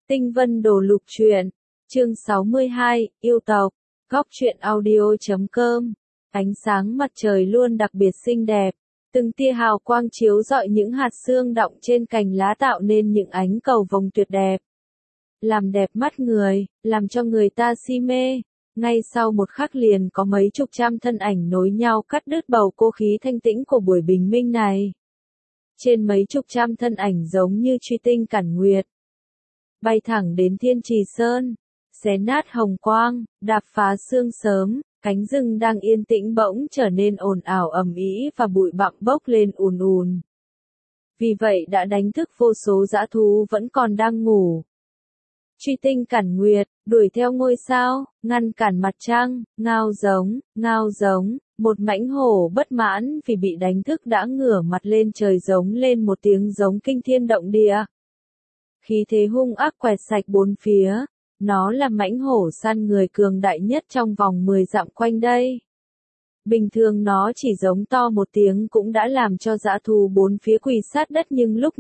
Tinh Vân Đồ Lục Truyện, chương 62, yêu tộc, góc truyện audio.com. Ánh sáng mặt trời luôn đặc biệt xinh đẹp, từng tia hào quang chiếu rọi những hạt sương đọng trên cành lá tạo nên những ánh cầu vồng tuyệt đẹp. Làm đẹp mắt người, làm cho người ta si mê. Ngay sau một khắc liền có mấy chục trăm thân ảnh nối nhau cắt đứt bầu cô khí thanh tĩnh của buổi bình minh này. Trên mấy chục trăm thân ảnh giống như truy tinh cản nguyệt, bay thẳng đến Thiên Trì Sơn, xé nát hồng quang, đạp phá sương sớm, cánh rừng đang yên tĩnh bỗng trở nên ồn ào ầm ĩ và bụi bặm bốc lên ùn ùn. Vì vậy đã đánh thức vô số dã thú vẫn còn đang ngủ. Truy tinh cản nguyệt, đuổi theo ngôi sao, ngăn cản mặt trăng, ngao giống, một mãnh hổ bất mãn vì bị đánh thức đã ngửa mặt lên trời giống lên một tiếng giống kinh thiên động địa. Khí thế hung ác quẹt sạch bốn phía, nó là mãnh hổ săn người cường đại nhất trong vòng 10 dặm quanh đây. Bình thường nó chỉ giống to một tiếng cũng đã làm cho dã thú bốn phía quỳ sát đất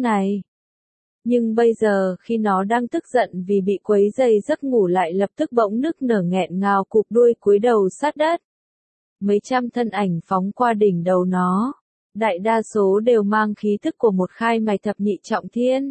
nhưng bây giờ khi nó đang tức giận vì bị quấy rầy giấc ngủ lại lập tức bỗng nức nở nghẹn ngào cụp đuôi cúi đầu sát đất. Mấy trăm thân ảnh phóng qua đỉnh đầu nó, đại đa số đều mang khí thức của một khai mạch thập nhị trọng thiên,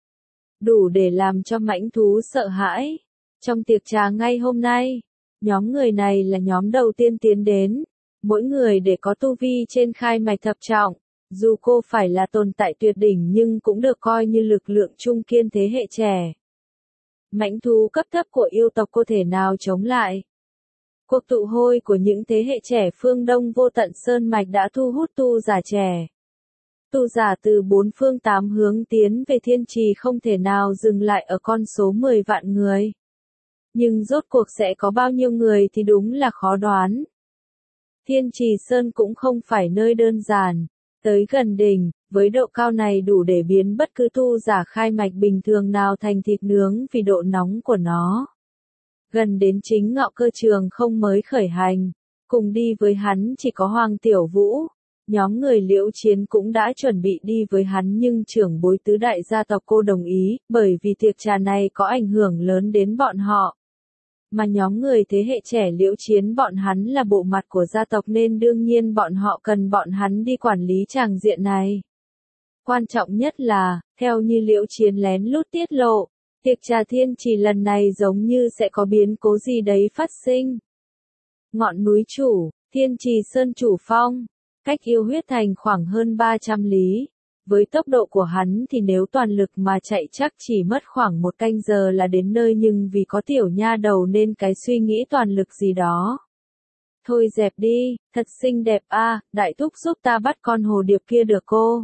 đủ để làm cho mãnh thú sợ hãi. Trong tiệc trà ngay hôm nay, nhóm người này là nhóm đầu tiên tiến đến, mỗi người để có tu vi trên khai mạch thập trọng. Dù cô phải là tồn tại tuyệt đỉnh nhưng cũng được coi như lực lượng trung kiên thế hệ trẻ. Mãnh thú cấp thấp của yêu tộc có thể nào chống lại? Cuộc tụ hội của những thế hệ trẻ phương Đông vô tận sơn mạch đã thu hút tu giả trẻ. Tu giả từ bốn phương tám hướng tiến về Thiên Trì không thể nào dừng lại ở con số 10 vạn người. Nhưng rốt cuộc sẽ có bao nhiêu người thì đúng là khó đoán. Thiên Trì Sơn cũng không phải nơi đơn giản. Tới gần đỉnh, với độ cao này đủ để biến bất cứ tu giả khai mạch bình thường nào thành thịt nướng vì độ nóng của nó. Gần đến chính ngọ cơ trường không mới khởi hành, cùng đi với hắn chỉ có Hoàng Tiểu Vũ. Nhóm người Liễu Chiến cũng đã chuẩn bị đi với hắn nhưng trưởng bối tứ đại gia tộc cô đồng ý, bởi vì tiệc trà này có ảnh hưởng lớn đến bọn họ. Mà nhóm người thế hệ trẻ Liễu Chiến bọn hắn là bộ mặt của gia tộc nên đương nhiên bọn họ cần bọn hắn đi quản lý tràng diện này. Quan trọng nhất là, theo như Liễu Chiến lén lút tiết lộ, tiệc trà Thiên Trì lần này giống như sẽ có biến cố gì đấy phát sinh. Ngọn núi chủ, Thiên Trì Sơn chủ phong, cách Yêu Huyết Thành khoảng hơn 300 lý. Với tốc độ của hắn thì nếu toàn lực mà chạy chắc chỉ mất khoảng 1 canh giờ là đến nơi nhưng vì có tiểu nha đầu nên cái suy nghĩ toàn lực gì đó. Thôi dẹp đi, thật xinh đẹp a, đại thúc giúp ta bắt con hồ điệp kia được cô.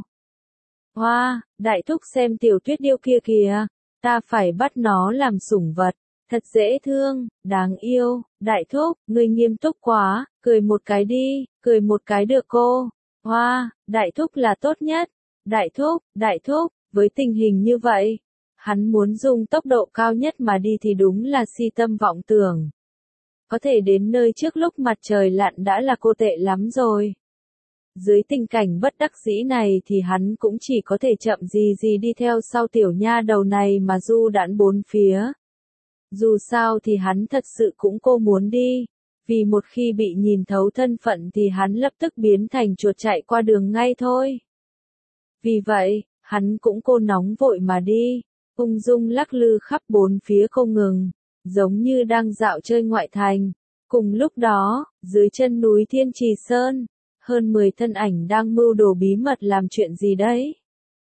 Hoa, đại thúc xem tiểu tuyết điêu kia kìa, ta phải bắt nó làm sủng vật, thật dễ thương, đáng yêu, đại thúc, ngươi nghiêm túc quá, cười một cái đi, cười một cái được cô. Hoa, đại thúc là tốt nhất. Đại thúc, với tình hình như vậy, hắn muốn dùng tốc độ cao nhất mà đi thì đúng là si tâm vọng tưởng. Có thể đến nơi trước lúc mặt trời lặn đã là cô tệ lắm rồi. Dưới tình cảnh bất đắc dĩ này thì hắn cũng chỉ có thể chậm gì đi theo sau tiểu nha đầu này mà du đãng bốn phía. Dù sao thì hắn thật sự cũng cô muốn đi, vì một khi bị nhìn thấu thân phận thì hắn lập tức biến thành chuột chạy qua đường ngay thôi. Vì vậy, hắn cũng cô nóng vội mà đi, ung dung lắc lư khắp bốn phía không ngừng, giống như đang dạo chơi ngoại thành. Cùng lúc đó, dưới chân núi Thiên Trì Sơn, hơn 10 thân ảnh đang mưu đồ bí mật làm chuyện gì đấy.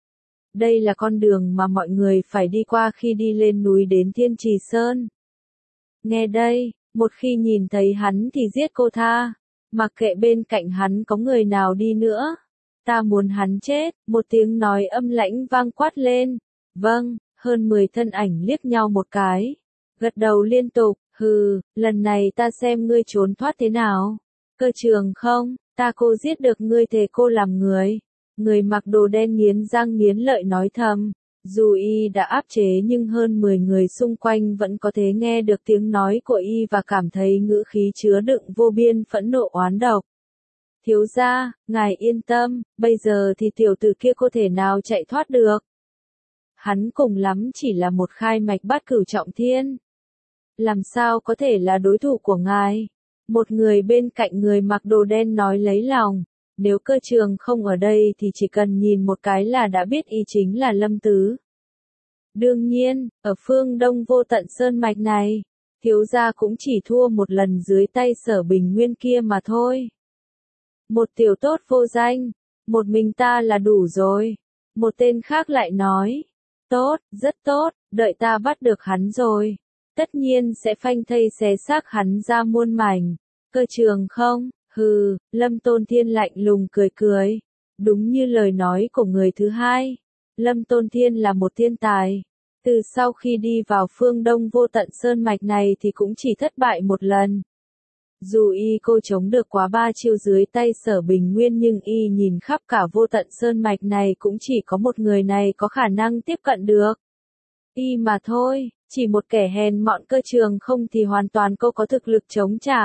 Đây là con đường mà mọi người phải đi qua khi đi lên núi đến Thiên Trì Sơn. Nghe đây, một khi nhìn thấy hắn thì giết cô tha, mặc kệ bên cạnh hắn có người nào đi nữa. Ta muốn hắn chết, một tiếng nói âm lãnh vang quát lên. Vâng, hơn 10 thân ảnh liếc nhau một cái, gật đầu liên tục, hừ, lần này ta xem ngươi trốn thoát thế nào. Cơ trường không, ta cô giết được ngươi thề cô làm người. Người mặc đồ đen nghiến răng nghiến lợi nói thầm, dù y đã áp chế nhưng hơn 10 người xung quanh vẫn có thể nghe được tiếng nói của y và cảm thấy ngữ khí chứa đựng vô biên phẫn nộ oán độc. Thiếu gia, ngài yên tâm, bây giờ thì tiểu tử kia có thể nào chạy thoát được. Hắn cùng lắm chỉ là một khai mạch bát cửu trọng thiên. Làm sao có thể là đối thủ của ngài? Một người bên cạnh người mặc đồ đen nói lấy lòng. Nếu Cơ Trường không ở đây thì chỉ cần nhìn một cái là đã biết y chính là Lâm Tứ. Đương nhiên, ở phương Đông Vô Tận Sơn Mạch này, thiếu gia cũng chỉ thua một lần dưới tay Sở Bình Nguyên kia mà thôi. Một tiểu tốt vô danh, một mình ta là đủ rồi. Một tên khác lại nói, tốt, rất tốt, đợi ta bắt được hắn rồi. Tất nhiên sẽ phanh thây xé xác hắn ra muôn mảnh. Cơ Trường không, hừ, Lâm Tôn Thiên lạnh lùng cười cười. Đúng như lời nói của người thứ hai, Lâm Tôn Thiên là một thiên tài. Từ sau khi đi vào phương Đông Vô Tận Sơn Mạch này thì cũng chỉ thất bại một lần. Dù y cô chống được quá 3 chiêu dưới tay Sở Bình Nguyên nhưng y nhìn khắp cả Vô Tận Sơn Mạch này cũng chỉ có một người này có khả năng tiếp cận được. Y mà thôi, chỉ một kẻ hèn mọn Cơ Trường không thì hoàn toàn cô có thực lực chống trả.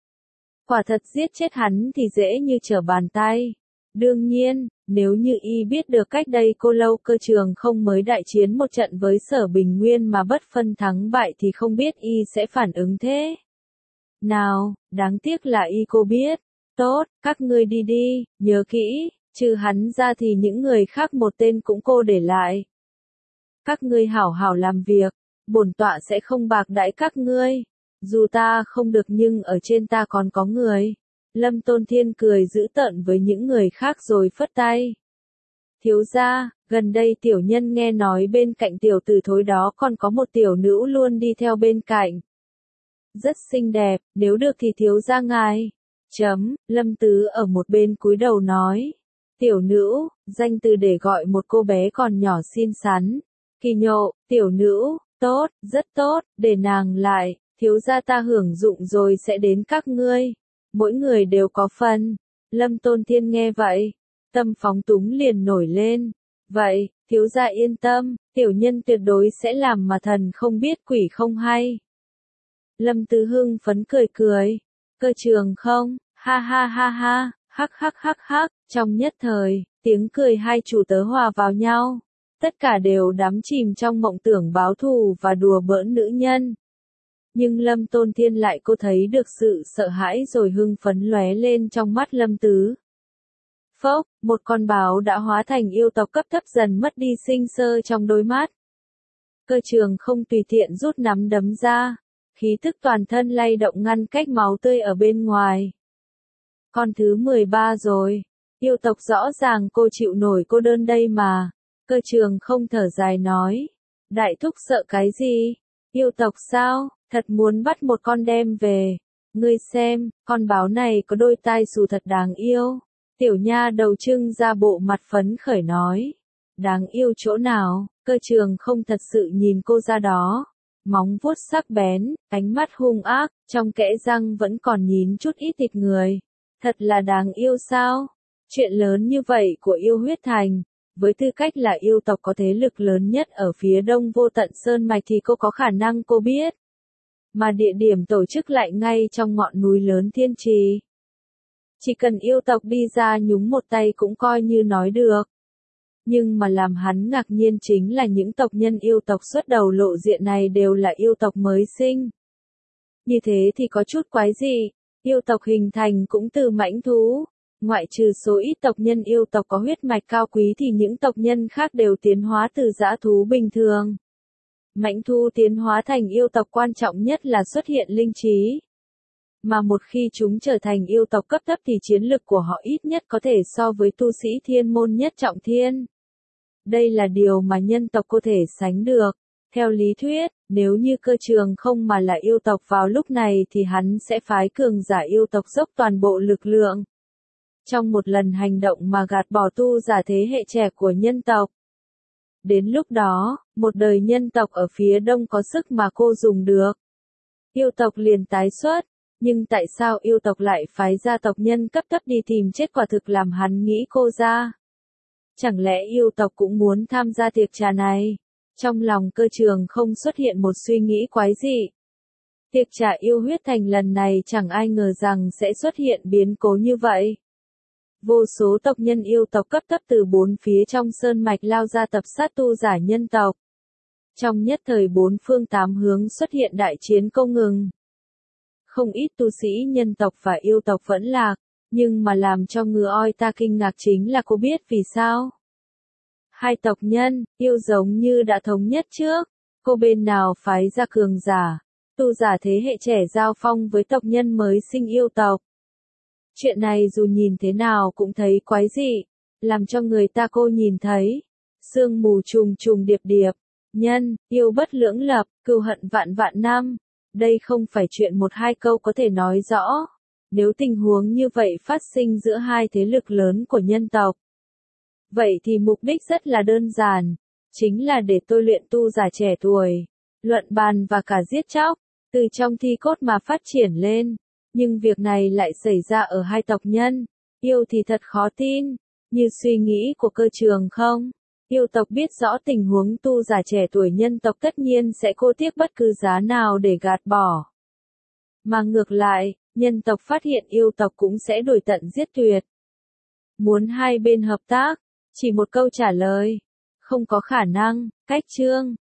Quả thật giết chết hắn thì dễ như trở bàn tay. Đương nhiên, nếu như y biết được cách đây cô lâu Cơ Trường không mới đại chiến một trận với Sở Bình Nguyên mà bất phân thắng bại thì không biết y sẽ phản ứng thế nào, đáng tiếc là y cô biết. Tốt, các ngươi đi đi, nhớ kỹ, trừ hắn ra thì những người khác một tên cũng cô để lại. Các ngươi hảo hảo làm việc, bổn tọa sẽ không bạc đãi các ngươi. Dù ta không được nhưng ở trên ta còn có người. Lâm Tôn Thiên cười dữ tợn với những người khác rồi phất tay. Thiếu gia, gần đây tiểu nhân nghe nói bên cạnh tiểu tử thối đó còn có một tiểu nữ luôn đi theo bên cạnh. Rất xinh đẹp, nếu được thì thiếu gia ngài. Lâm Tứ ở một bên cúi đầu nói. Tiểu nữ, danh từ để gọi một cô bé còn nhỏ xinh xắn. Kỳ nhộ, tiểu nữ, tốt, rất tốt, để nàng lại, thiếu gia ta hưởng dụng rồi sẽ đến các ngươi. Mỗi người đều có phần. Lâm Tôn Thiên nghe vậy, tâm phóng túng liền nổi lên. Vậy, thiếu gia yên tâm, tiểu nhân tuyệt đối sẽ làm mà thần không biết quỷ không hay. Lâm Tứ hưng phấn cười cười. Cơ Trường không, ha ha ha ha, hắc hắc hắc hắc, trong nhất thời, tiếng cười hai chủ tớ hòa vào nhau. Tất cả đều đắm chìm trong mộng tưởng báo thù và đùa bỡn nữ nhân. Nhưng Lâm Tôn Thiên lại cô thấy được sự sợ hãi rồi hưng phấn lóe lên trong mắt Lâm Tứ. Phốc, một con báo đã hóa thành yêu tộc cấp thấp dần mất đi sinh sơ trong đôi mắt. Cơ Trường không tùy tiện rút nắm đấm ra, khí tức toàn thân lay động ngăn cách máu tươi ở bên ngoài. Con thứ 13 rồi, yêu tộc rõ ràng cô chịu nổi cô đơn đây mà. Cơ Trường không thở dài nói, đại thúc sợ cái gì? Yêu tộc sao? Thật muốn bắt một con đem về. Ngươi xem, con báo này có đôi tai xù thật đáng yêu. Tiểu nha đầu trưng ra bộ mặt phấn khởi nói. Đáng yêu chỗ nào? Cơ Trường không thật sự nhìn cô ra đó. Móng vuốt sắc bén, ánh mắt hung ác, trong kẽ răng vẫn còn nhín chút ít thịt người. Thật là đáng yêu sao? Chuyện lớn như vậy của yêu huyết thành. Với tư cách là yêu tộc có thế lực lớn nhất ở phía đông Vô Tận Sơn Mạch thì cô có khả năng cô biết. Mà địa điểm tổ chức lại ngay trong ngọn núi lớn Thiên Trì. Chỉ cần yêu tộc đi ra nhúng một tay cũng coi như nói được. Nhưng mà làm hắn ngạc nhiên chính là những tộc nhân yêu tộc xuất đầu lộ diện này đều là yêu tộc mới sinh. Như thế thì có chút quái gì, yêu tộc hình thành cũng từ mãnh thú. Ngoại trừ số ít tộc nhân yêu tộc có huyết mạch cao quý thì những tộc nhân khác đều tiến hóa từ dã thú bình thường. Mãnh thú tiến hóa thành yêu tộc quan trọng nhất là xuất hiện linh trí. Mà một khi chúng trở thành yêu tộc cấp thấp thì chiến lực của họ ít nhất có thể so với tu sĩ thiên môn nhất trọng thiên. Đây là điều mà nhân tộc có thể sánh được. Theo lý thuyết, nếu như Cơ Trường không mà là yêu tộc vào lúc này thì hắn sẽ phái cường giả yêu tộc dốc toàn bộ lực lượng. Trong một lần hành động mà gạt bỏ tu giả thế hệ trẻ của nhân tộc. Đến lúc đó, một đời nhân tộc ở phía đông có sức mà cô dùng được. Yêu tộc liền tái xuất, nhưng tại sao yêu tộc lại phái ra tộc nhân cấp thấp đi tìm chết quả thực làm hắn nghĩ cô ra. Chẳng lẽ yêu tộc cũng muốn tham gia tiệc trà này? Trong lòng Cơ Trường không xuất hiện một suy nghĩ quái dị. Tiệc trà yêu huyết thành lần này chẳng ai ngờ rằng sẽ xuất hiện biến cố như vậy. Vô số tộc nhân yêu tộc cấp tấp từ bốn phía trong sơn mạch lao ra tập sát tu giả nhân tộc. Trong nhất thời bốn phương tám hướng xuất hiện đại chiến không ngừng. Không ít tu sĩ nhân tộc và yêu tộc vẫn lạc, nhưng mà làm cho ngựa oi ta kinh ngạc chính là cô biết vì sao. Hai tộc nhân, yêu giống như đã thống nhất trước, cô bên nào phái ra cường giả, tu giả thế hệ trẻ giao phong với tộc nhân mới sinh yêu tộc. Chuyện này dù nhìn thế nào cũng thấy quái dị, làm cho người ta cô nhìn thấy. Sương mù trùng trùng điệp điệp, nhân, yêu bất lưỡng lập, cừu hận vạn vạn năm. Đây không phải chuyện một hai câu có thể nói rõ. Nếu tình huống như vậy phát sinh giữa hai thế lực lớn của nhân tộc, vậy thì mục đích rất là đơn giản, chính là để tôi luyện tu giả trẻ tuổi, luận bàn và cả giết chóc, từ trong thi cốt mà phát triển lên. Nhưng việc này lại xảy ra ở hai tộc nhân, yêu thì thật khó tin, như suy nghĩ của cơ trường không? Yêu tộc biết rõ tình huống tu giả trẻ tuổi nhân tộc tất nhiên sẽ cố tiếc bất cứ giá nào để gạt bỏ. Mà ngược lại, nhân tộc phát hiện yêu tộc cũng sẽ đuổi tận giết tuyệt. Muốn hai bên hợp tác, chỉ một câu trả lời, không có khả năng. Cách chương